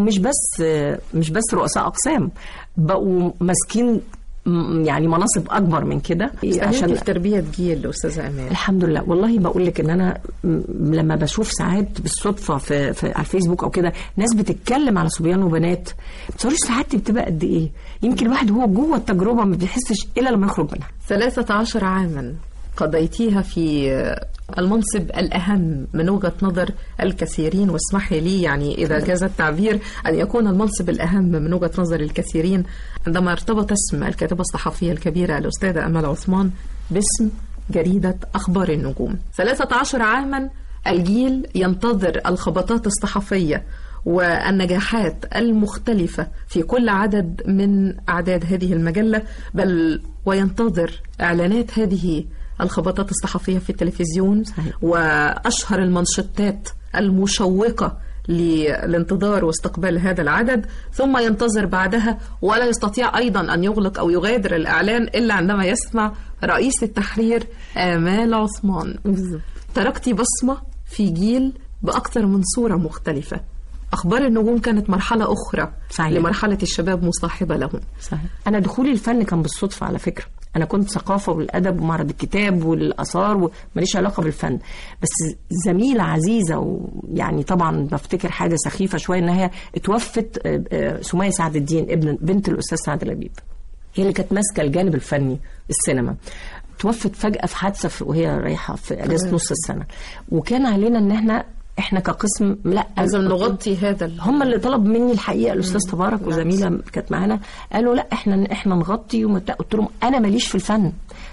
مش بس رؤساء اقسام، بقوا ماسكين يعني مناصب اكبر من كده. عشان تربيه جيل استاذه امال. الحمد لله، والله بقول لك ان انا لما بشوف ساعات بالصدفه على الفيسبوك او كده ناس بتتكلم على صبيان وبنات، ما تصوريش ساعات بتبقى قد ايه، يمكن الواحد هو جوه التجربه ما بيحسش الا لما يخرج منها. 13 عاما قضيتيها في المنصب الأهم من وجهة نظر الكثيرين، واسمحي لي يعني إذا جاز التعبير أن يكون المنصب الأهم من وجهة نظر الكثيرين عندما ارتبط اسم الكاتبة الصحفية الكبيرة الأستاذة أمال عثمان باسم جريدة أخبار النجوم. 13 عاما الجيل ينتظر الخبطات الصحفية والنجاحات المختلفة في كل عدد من أعداد هذه المجلة، بل وينتظر إعلانات هذه الخبطات الصحفية في التلفزيون. صحيح. وأشهر المنشطات المشوقة للانتظار واستقبال هذا العدد، ثم ينتظر بعدها، ولا يستطيع أيضا أن يغلق أو يغادر الإعلان إلا عندما يسمع رئيس التحرير آمال عثمان. تركتي بصمة في جيل بأكثر من صورة مختلفة. أخبار النجوم كانت مرحلة أخرى. صحيح. لمرحلة الشباب مصاحبة لهم. صحيح. أنا دخولي الفن كان بالصدفة على فكرة، أنا كنت ثقافة والأدب ومعرض الكتاب والآثار وماليش علاقة بالفن، بس زميلة عزيزة، ويعني طبعا بفتكر حاجة سخيفة شوية إنها اتوفت، سمية سعد الدين بنت الأستاذ سعد لبيب، هي اللي كانت ماسكة الجانب الفني السينما، توفت فجأة في حادثة وهي رايحة في أجازة نص السنة، وكان علينا إن احنا كقسم لا لازم نغطي هذا. هم اللي طلب مني الحقيقه الاستاذ تبارك وزميله كانت معانا، قالوا لا احنا نغطي، قلت لهم انا ماليش في الفن.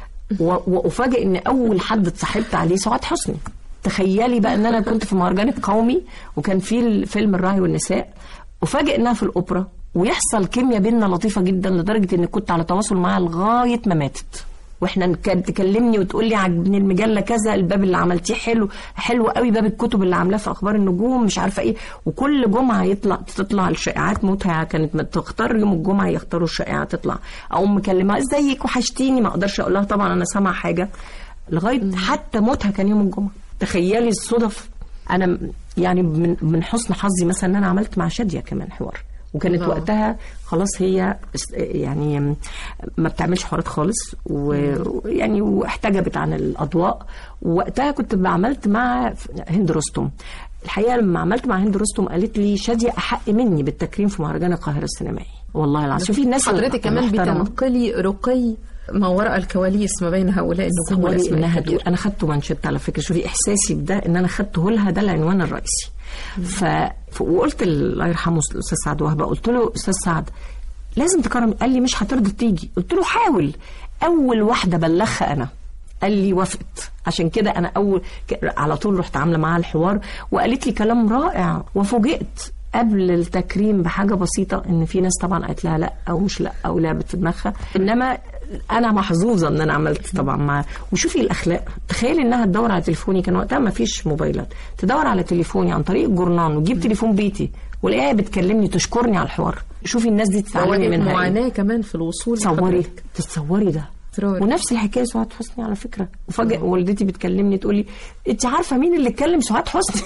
وافاجئ ان اول حد اتصاحبت عليه سعاد حسني. تخيلي بقى ان انا كنت في مهرجان القومي وكان في الفيلم الراعي والنساء، افاجئ انها في الاوبرا ويحصل كيمياء بيننا لطيفه جدا لدرجه ان كنت على تواصل معاها لغايه ما ماتت. واحنا كانت تكلمني وتقول لي عجبني المجله كذا، الباب اللي عملتيه حلو قوي، باب الكتب اللي عاملاه في اخبار النجوم مش عارفه ايه. وكل جمعه تطلع الشائعات موتها، كانت تختار يوم الجمعه يختاروا الشائعه تطلع، اقوم مكلمها ازيك وحشتيني، ما اقدرش اقول لها طبعا انا سامعه حاجه لغايه حتى موتها كان يوم الجمعه. تخيلي الصدف. انا يعني من حسن حظي مثلا ان انا عملت مع شاديه كمان حوار، وكانت وقتها خلاص هي يعني ما بتعملش حوارات خالص، ويعني واحتجبت عن الأضواء. ووقتها كنت عملت مع هند رستم. الحقيقة لما عملت مع هند رستم قالت لي شادية أحق مني بالتكريم في مهرجان القاهرة السينمائي. والله العظيم. شوفي الناس حضرتك كمان بتنقلي رقي ما وراء الكواليس ما بين هؤلاء النجوم والأسماء الكبيرة. أنا خدته منشط على فكرة. شوفي إحساسي بده إن أنا خدته لها، ده العنوان الرئيسي. وقلت الله يرحمه الأستاذ سعد وهبة، قلت له أستاذ سعد لازم تكرم. قال لي مش هترضى تيجي. قلت له حاول. أول واحدة بلغها أنا. قال لي وافقت. عشان كده أنا على طول رحت عاملة معاها الحوار، وقالت لي كلام رائع. وفوجئت قبل التكريم بحاجة بسيطة إن في ناس طبعا قالت لها لا أو مش لا أو لعبت في دماغها، إنما أنا محظوظة إن أنا عملت طبعا معاه. وشوفي الأخلاق. تخيلي إنها تدور على تليفوني، كان وقتها ما فيش موبايلات، تدور على تليفوني عن طريق الجورنان وتجيب تليفون بيتي ولاقيها بتكلمني تشكرني على الحوار. شوفي الناس دي تتعلمي منها. معاناة كمان في الوصول. تتصوري ده. ونفس الحكايه سعاد حسني على فكره. وفجأة والدتي بتكلمني تقول لي انت عارفه مين اللي اتكلم سعاد حسني؟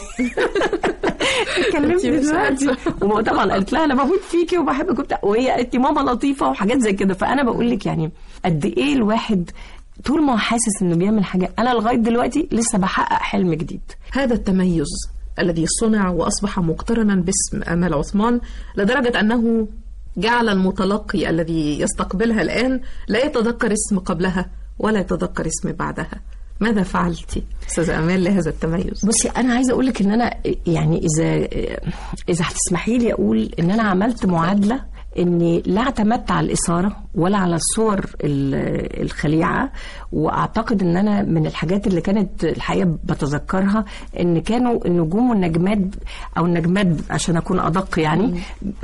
اتكلمت دلوقتي. وطبعا قالت لها انا بموت فيكي وبحبك وبتاع، وهي قالت لي ماما لطيفه وحاجات زي كده. فانا بقول لك يعني قد ايه الواحد طول ما هو حاسس انه بيعمل حاجه. انا لغايه دلوقتي لسه بحقق حلم جديد. هذا التميز الذي صنع واصبح مقترنا باسم آمال عثمان لدرجه انه جعل المتلقي الذي يستقبلها الآن لا يتذكر اسم قبلها ولا يتذكر اسم بعدها. ماذا فعلتي أستاذة آمال لهذا التميز؟ بصي أنا عايزة أقولك إن أنا يعني إذا هتسمحي لي أقول إن أنا عملت معادلة إني لا اعتمدت على الإثارة ولا على الصور الخليعة. وأعتقد إن أنا من الحاجات اللي كانت الحقيقة بتذكرها إن كانوا النجوم والنجمات أو النجمات عشان أكون أدق يعني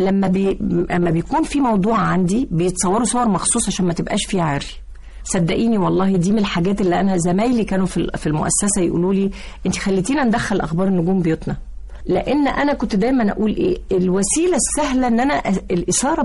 لما بيكون في موضوع عندي بيتصوروا صور مخصوص عشان ما تبقاش فيها عري. صدقيني والله دي من الحاجات اللي أنا زمايلي كانوا في المؤسسة يقولوا لي أنت خليتينا ندخل أخبار النجوم بيوتنا. لأن أنا كنت دايما أقول إيه الوسيلة السهلة إن أنا الإثارة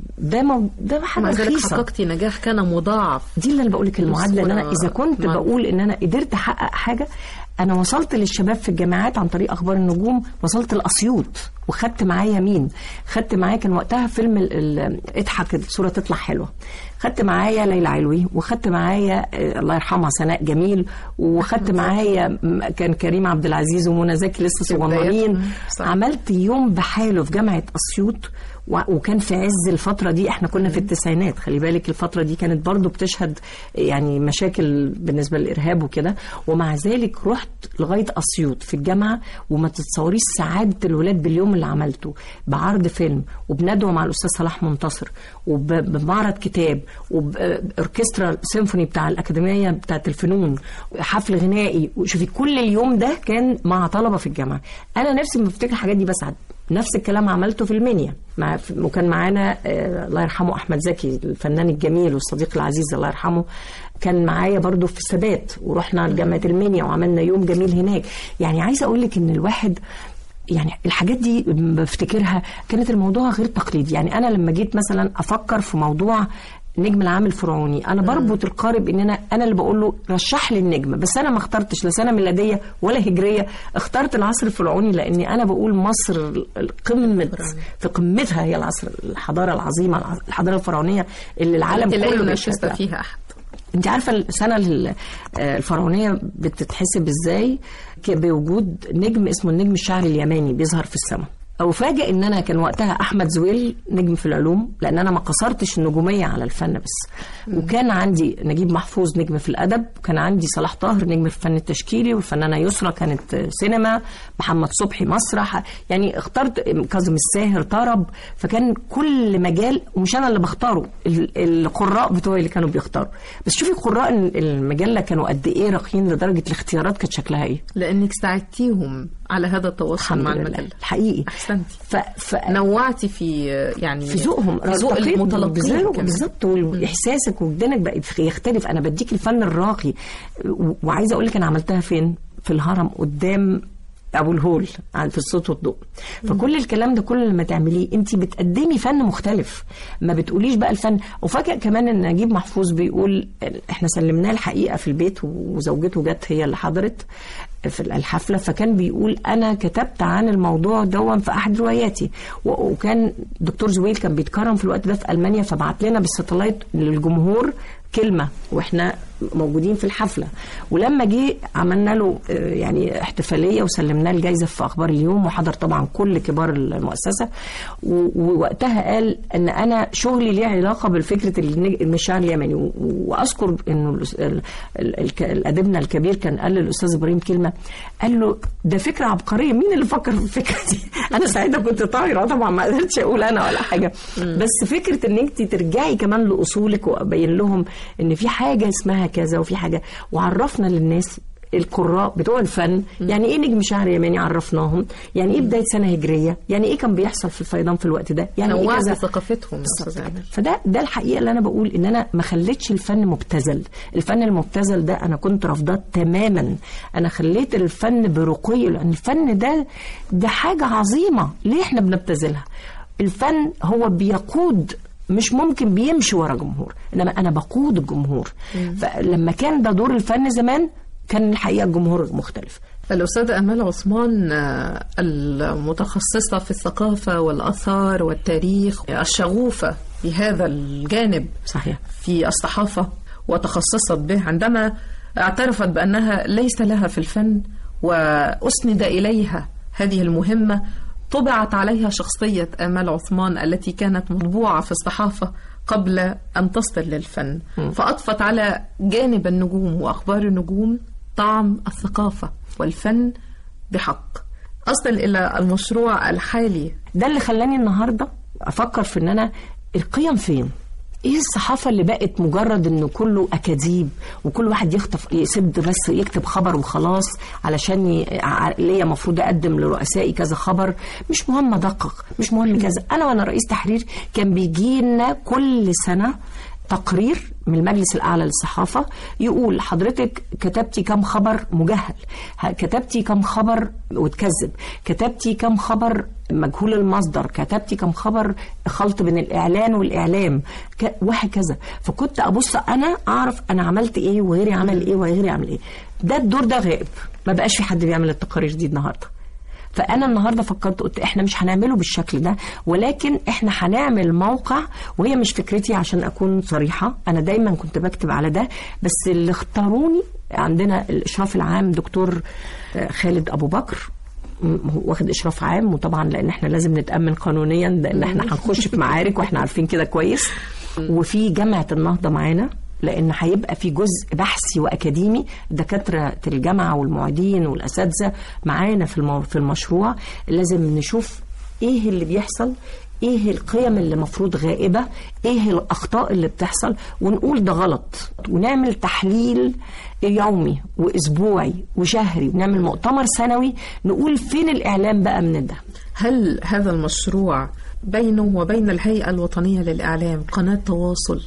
ده حاجة رخيصة. حققتي نجاح كان مضاعف. دي اللي أنا بقولك المعادلة. إن أنا إذا كنت بقول إن أنا قدرت أحقق حاجة، أنا وصلت للشباب في الجامعات عن طريق أخبار النجوم، وصلت لأسيوط وخدت معايا مين؟ خدت معايا كان وقتها فيلم اضحك الصورة تطلع حلوة، خدت معايا ليلى علوي، وخدت معايا الله يرحمها سناء جميل، وخدت معايا كان كريم عبد العزيز ومنى زكي لسه صغننين. عملت يوم بحاله في جامعة أسيوط، وكان في عز الفترة دي احنا كنا في التسعينات. خلي بالك الفترة دي كانت برضو بتشهد يعني مشاكل بالنسبة للإرهاب وكده. ومع ذلك رحت لغاية أسيوط في الجامعة، وما تتصوريش سعادة الولاد باليوم اللي عملته بعرض فيلم وبندوة مع الأستاذ صلاح منتصر وبمعرض كتاب وبأوركسترا سيمفوني بتاع الأكاديمية بتاعت الفنون، حفل غنائي. وشوفي كل اليوم ده كان مع طلبة في الجامعة. أنا نفسي ما بفتكر الحاجات دي بسعد. نفس الكلام عملته في المنيا وكان معانا الله يرحمه أحمد زكي الفنان الجميل والصديق العزيز الله يرحمه، كان معايا برضو في السادات، ورحنا جامعة المنيا وعملنا يوم جميل هناك. يعني عايزة أقولك إن الواحد يعني الحاجات دي بفتكرها كانت الموضوع غير تقليدي. يعني أنا لما جيت مثلا أفكر في موضوع نجم العام الفرعوني، انا بربط القارب ان انا اللي بقول له رشح لي النجم، بس انا ما اخترتش لا سنه ميلاديه ولا هجريه، اخترت العصر الفرعوني لاني انا بقول مصر في قمتها هي العصر الحضاره العظيمه، الحضاره الفرعونيه اللي العالم كله بيشهد فيها احد. انت عارفه السنه الفرعونيه بتتحسب ازاي؟ بوجود نجم اسمه النجم الشعري اليماني بيظهر في السماء. أو فاجئ إن أنا كان وقتها أحمد زويل نجم في العلوم، لأن أنا ما قصرتش النجومية على الفن بس. وكان عندي نجيب محفوظ نجم في الأدب، وكان عندي صلاح طاهر نجم في الفن التشكيلي، والفنانة يسرى كانت سينما، محمد صبحي مسرح، يعني اخترت كاظم الساهر طرب. فكان كل مجال، ومش أنا اللي بختاره، القراء بتوعي اللي كانوا بيختاروا. بس شوفي قراء المجلة كانوا قد إيه راقيين لدرجة الاختيارات كانت شكلها إيه. لأنك ساعدتيهم على هذا التواصل مع المجلة حقيقي. أحسنتي. نوعتي في يعني في ذوقهم، في ذوق المتلقين بالظبط، واحساسك وجدانك بقى يختلف. انا بديك الفن الراقي، وعايزه اقول لك انا عملتها فين؟ في الهرم قدام ابو الهول في الصوت والضوء. فكل الكلام ده كل لما تعمليه انت بتقدمي فن مختلف، ما بتقوليش بقى الفن. وفجأة كمان ان نجيب محفوظ بيقول احنا سلمناه الحقيقه في البيت، وزوجته جت هي اللي حضرت في الحفله، فكان بيقول انا كتبت عن الموضوع ده في احد رواياتي، وكان دكتور زويل كان بيتكرم في الوقت ده في المانيا، فبعت لنا بالستلايت للجمهور كلمة واحنا موجودين في الحفلة. ولما جه عملنا له يعني احتفالية وسلمناه الجايزة في أخبار اليوم، وحضر طبعا كل كبار المؤسسة، ووقتها قال ان انا شغلي ليه علاقة بالفكرة المشاعر اليمني. واذكر انه الادبنا الكبير كان قال للاستاذ ابراهيم كلمة، قال له ده فكرة عبقرية، مين اللي فكر في الفكرة دي؟ انا ساعتها كنت طايرة طبعا، ما قدرتش اقول انا ولا حاجة، بس فكرة ان انت ترجعي كمان لاصولك وابين لهم ان في حاجة اسمها كذا وفي حاجة، وعرفنا للناس القراء بتوع الفن يعني ايه نجم شهر يماني، عرفناهم يعني ايه بداية سنة هجرية، يعني ايه كان بيحصل في الفيضان في الوقت ده، يعني ايه كذا، ثقافتهم. فده الحقيقة اللي انا بقول ان انا ما خليتش الفن مبتذل. الفن المبتذل ده انا كنت رافضاه تماما. انا خليت الفن برقي، لان الفن ده حاجة عظيمة. ليه احنا بنبتذلها؟ الفن هو بيقود، مش ممكن بيمشي ورا جمهور، انما انا بقود الجمهور. فلما كان ده دور الفن زمان كان الحقيقة الجمهور مختلف. الأستاذة آمال عثمان المتخصصة في الثقافة والآثار والتاريخ، الشغوفة بهذا الجانب صحيح في الصحافة وتخصصت به، عندما اعترفت بأنها ليس لها في الفن وأسند إليها هذه المهمة، طبعت عليها شخصية آمال عثمان التي كانت مطبوعة في الصحافة قبل أن تصل للفن، فأضفت على جانب النجوم وأخبار النجوم طعم الثقافة والفن بحق. أصل إلى المشروع الحالي ده اللي خلاني النهاردة أفكر في أن أنا القيم فين؟ ايه الصحافة اللي بقت مجرد انه كله اكاذيب، وكل واحد يخطف يسد بس يكتب خبر وخلاص علشان ليا مفروض اقدم لرؤسائي كذا خبر، مش مهم ادقق، مش مهم كذا. انا وانا رئيس تحرير كان بيجينا كل سنة تقرير من المجلس الأعلى للصحافة يقول حضرتك كتبتي كم خبر مجهل، كتبتي كم خبر وتكذب، كتبتي كم خبر مجهول المصدر، كتبتي كم خبر خلط بين الإعلان والإعلام وهكذا. فكنت أبص أنا أعرف أنا عملت إيه وغيري عمل إيه وغيري عمل إيه. ده الدور ده غائب، ما بقاش في حد بيعمل التقارير دي النهاردة. فأنا النهاردة فكرت قلت إحنا مش هنعمله بالشكل ده، ولكن إحنا هنعمل موقع. وهي مش فكرتي عشان أكون صريحة، أنا دايما كنت بكتب على ده، بس اللي اختاروني عندنا الإشراف العام دكتور خالد أبو بكر واخد إشراف عام، وطبعا لأن إحنا لازم نتأمن قانونيا لأن إحنا هنخش في معارك وإحنا عارفين كده كويس. وفي جامعة النهضة معانا لأن هيبقى في جزء بحثي وأكاديمي، دكاترة الجامعة والمعيدين والأساتذة معانا في المشروع. لازم نشوف إيه اللي بيحصل، إيه القيم اللي مفروض غائبة، إيه الأخطاء اللي بتحصل، ونقول ده غلط، ونعمل تحليل يومي وأسبوعي وشهري، ونعمل مؤتمر سنوي نقول فين الإعلام بقى من ده. هل هذا المشروع بينه وبين الهيئة الوطنية للإعلام قناة تواصل،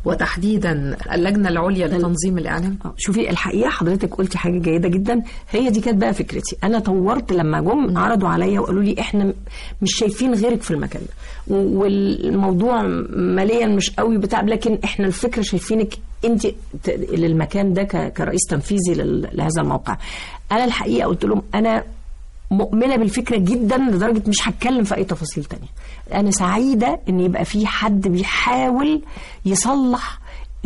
وتحديدا اللجنة العليا لتنظيم الإعلام؟ شوفي الحقيقة حضرتك قلتي حاجة جيدة جدا، هي دي كانت بقى فكرتي. أنا طورت لما جم عرضوا عليا وقالوا لي إحنا مش شايفين غيرك في المكان ده، والموضوع ماليا مش قوي بتاع، لكن إحنا الفكرة شايفينك أنت للمكان ده كرئيس تنفيذي لهذا الموقع. أنا الحقيقة قلت لهم أنا مؤمنة بالفكرة جدا لدرجة مش هتكلم في أي تفاصيل تانية. أنا سعيدة إن يبقى في حد بيحاول يصلح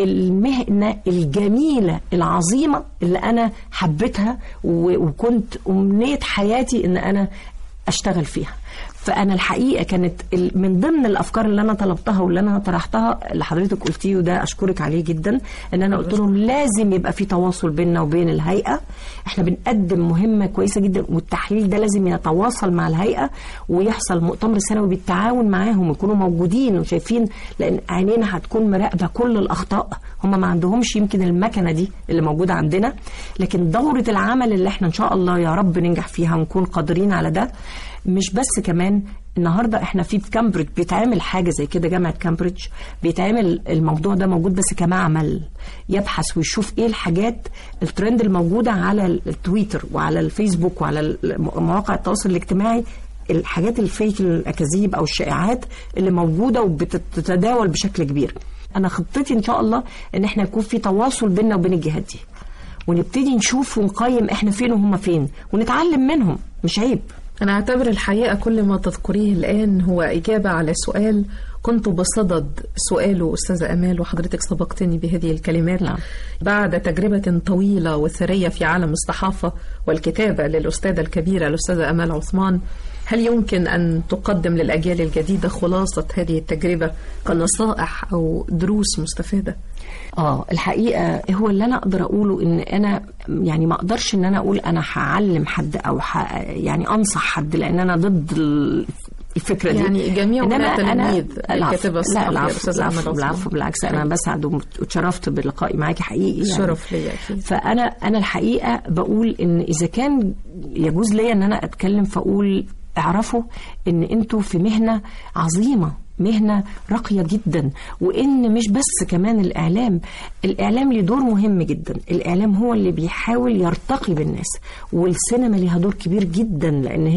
المهنة الجميلة العظيمة اللي أنا حبيتها وكنت أمنية حياتي إن أنا أشتغل فيها. فانا الحقيقه كانت من ضمن الافكار اللي انا طلبتها واللي انا طرحتها اللي حضرتك قلتيه، وده اشكرك عليه جدا، ان انا قلت لهم لازم يبقى في تواصل بيننا وبين الهيئه. احنا بنقدم مهمه كويسه جدا، والتحليل ده لازم يتواصل مع الهيئه ويحصل مؤتمر سنوي بالتعاون معاهم، يكونوا موجودين وشايفين، لان عينينا هتكون مراقبه كل الاخطاء. هم ما عندهمش يمكن المكنه دي اللي موجوده عندنا، لكن دوره العمل اللي احنا ان شاء الله يا رب ننجح فيها ونكون قادرين على ده. مش بس كمان النهارده احنا في كامبريدج بيتعمل حاجه زي كده، جامعه كامبريدج بيتعمل الموضوع ده موجود بس كمعمل يبحث ويشوف ايه الحاجات الترند الموجوده على التويتر وعلى الفيسبوك وعلى مواقع التواصل الاجتماعي، الحاجات الفيك الاكاذيب او الشائعات اللي موجوده وبتتداول بشكل كبير. انا خطتي ان شاء الله ان احنا يكون في تواصل بيننا وبين الجهات دي، ونبتدي نشوف ونقيم احنا فين وهم فين ونتعلم منهم، مش عيب. أنا أعتبر الحقيقة كل ما تذكريه الآن هو إجابة على سؤال كنت بصدد سؤاله أستاذة أمال، وحضرتك سبقتني بهذه الكلمات. نعم. بعد تجربة طويلة وثرية في عالم الصحافة والكتابة للأستاذة الكبيرة الأستاذة أمال عثمان، هل يمكن أن تقدم للأجيال الجديدة خلاصة هذه التجربة كنصائح أو دروس مستفادة؟ الحقيقة هو اللي أنا أقدر أقوله، إن أنا يعني ما أقدرش إن أنا أقول أنا هعلم حد أو يعني أنصح حد، لأن أنا ضد الفكرة دي. يعني جميعنا تلاميذ الكاتبة الصحفية أستاذة أمال عثمان. العفو، بالعكس، أنا بسعد واتشرفت بلقائي معاكي حقيقي. يعني شرف ليا أكيد. فأنا الحقيقة بقول إن إذا كان يجوز ليا إن أنا أتكلم، فأقول اعرفوا إن أنتوا في مهنة عظيمة، مهنة راقية جدا، وإن مش بس كمان الإعلام له دور مهم جدا. الإعلام هو اللي بيحاول يرتقي بالناس، والسينما لها دور كبير جدا، لأن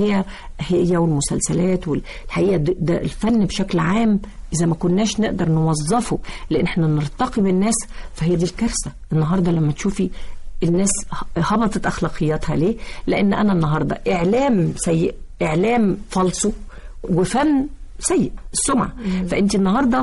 هي والمسلسلات والحقيقة ده الفن بشكل عام إذا ما كناش نقدر نوظفه لأن احنا نرتقي بالناس، فهي دي الكارثة. النهاردة لما تشوفي الناس هبطت أخلاقياتها، ليه؟ لأن أنا النهاردة إعلام سيء، إعلام فالصو، وفن سيء السمعة. فأنت النهاردة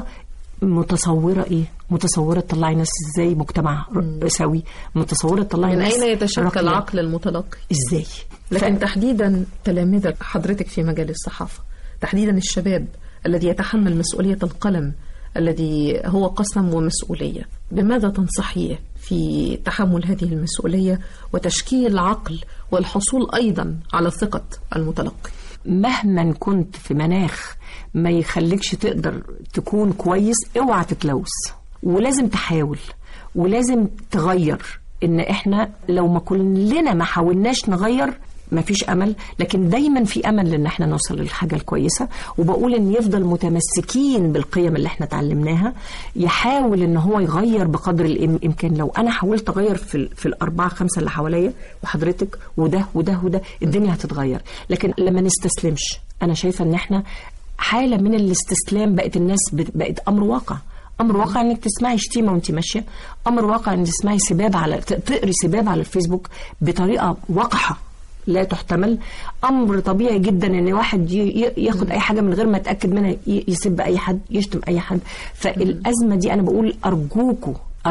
متصورة إيه؟ متصورة تطلعي ناس إزاي مجتمع سوي؟ متصورة تطلعي من ناس أين يتشكل العقل المتلقي؟ إزاي؟ لكن تحديدا تلامذة حضرتك في مجال الصحافة، تحديدا الشباب الذي يتحمل مسؤولية القلم الذي هو قسم ومسؤولية، بماذا تنصحيه في تحمل هذه المسؤولية وتشكيل العقل والحصول أيضا على ثقة المتلقي؟ مهما كنت في مناخ ما يخليكش تقدر تكون كويس، اوعى تتلوث، ولازم تحاول ولازم تغير. ان احنا لو ما كلنا ما حاولناش نغير مفيش امل، لكن دايما في امل ان احنا نوصل للحاجه الكويسه. وبقول ان يفضل متمسكين بالقيم اللي احنا اتعلمناها، يحاول ان هو يغير بقدر الامكان. لو انا حاولت اغير في الاربعه خمسه اللي حواليا وحضرتك وده وده وده، الدنيا هتتغير. لكن لما نستسلمش، انا شايفه ان احنا حاله من الاستسلام، بقت الناس بقت امر واقع. امر واقع انك تسمعي شتيمه وانت ماشيه، امر واقع انك تسمعي سباب تقري سباب على الفيسبوك بطريقه وقحه لا تحتمل. امر طبيعي جدا ان واحد ياخد اي حاجه من غير ما يتاكد منها، يسب اي حد، يشتم اي حد. فالازمه دي انا بقول ارجوكوا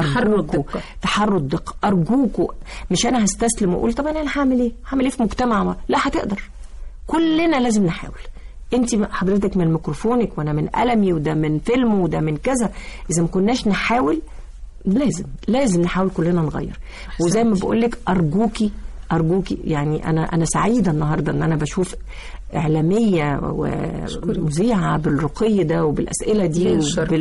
تحروا الدقه، ارجوكوا. مش انا هستسلم واقول طب انا هعمل ايه في مجتمع، لا هتقدر. كلنا لازم نحاول. انت حضرتك من ميكروفونك وانا من قلمي، وده من فيلم وده من كذا. اذا ما كناش نحاول، لازم نحاول كلنا نغير. وزي ما بقول لك ارجوكي يعني انا سعيده النهارده ان انا بشوف اعلاميه ومذيعه بالرقي ده وبالاسئله دي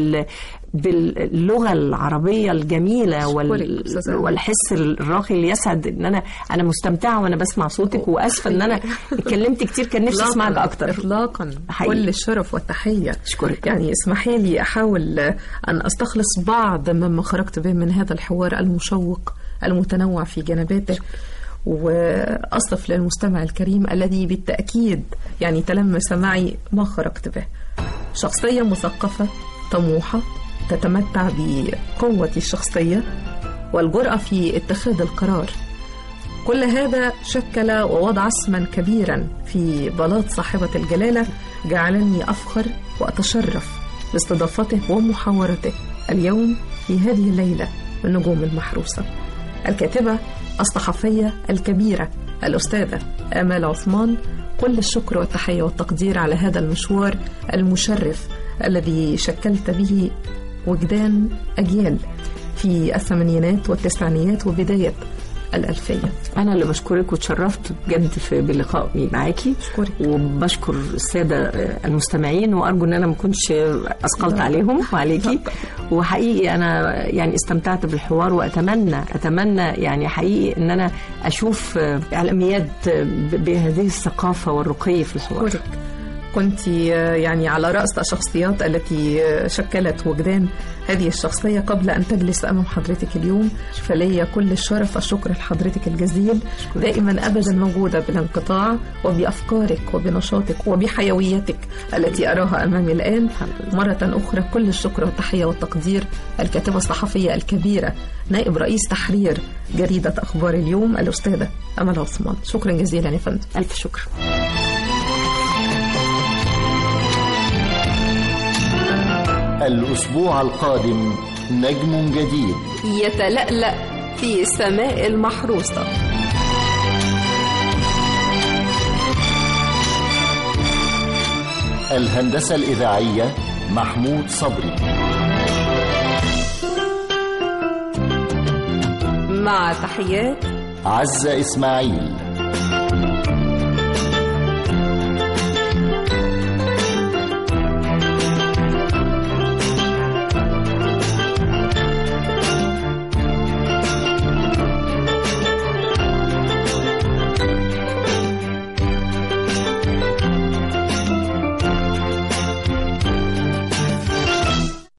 باللغه العربيه الجميله والحس الراقي اللي يسعد. ان انا مستمتعه وانا بسمع صوتك، واسفه ان انا اتكلمت كتير، كان نفسي اسمعك اكتر. اطلاقا، كل الشرف والتحيه. اشكرك. يعني اسمحي لي احاول ان استخلص بعض مما خرجت به من هذا الحوار المشوق المتنوع في جنباته، وأصف للمستمع الكريم الذي بالتأكيد يعني تلمس معي ما خرجت به. شخصية مثقفة طموحة تتمتع بقوة الشخصية والجرأة في اتخاذ القرار. كل هذا شكل ووضع اسما كبيرا في بلاط صاحبة الجلالة، جعلني أفخر وأتشرف باستضافته ومحاورته اليوم في هذه الليلة النجوم المحروسة. الكاتبة الصحفية الكبيرة الأستاذة آمال عثمان، كل الشكر والتحية والتقدير على هذا المشوار المشرف الذي شكلت به وجدان أجيال في الثمانينات والتسعينيات وبداية الألفية. أنا اللي بشكرك وتشرفت بجد بلقائي معاكي، وبشكر السادة المستمعين، وأرجو أن أنا ما كنتش أثقلت عليهم وعليكي. وحقيقي أنا يعني استمتعت بالحوار، وأتمنى يعني حقيقي أن أنا أشوف إعلاميات بهذه الثقافة والرقي في الحوار. كنت يعني على رأس الشخصيات التي شكلت وجدان هذه الشخصية قبل أن تجلس أمام حضرتك اليوم، فلي كل الشرف والشكر لحضرتك الجزيل، دائما أبدا موجودة بلا انقطاع، وبأفكارك وبنشاطك وبحيويتك التي أراها أمامي الآن. مرة أخرى كل الشكر والتحية والتقدير الكاتبة الصحفية الكبيرة نائب رئيس تحرير جريدة أخبار اليوم الأستاذة أمل عثمان. شكرا جزيلا يا فندم. ألف شكر. الأسبوع القادم نجم جديد يتلألأ في سماء المحروسة. الهندسة الإذاعية محمود صبري. مع تحيات عزة إسماعيل.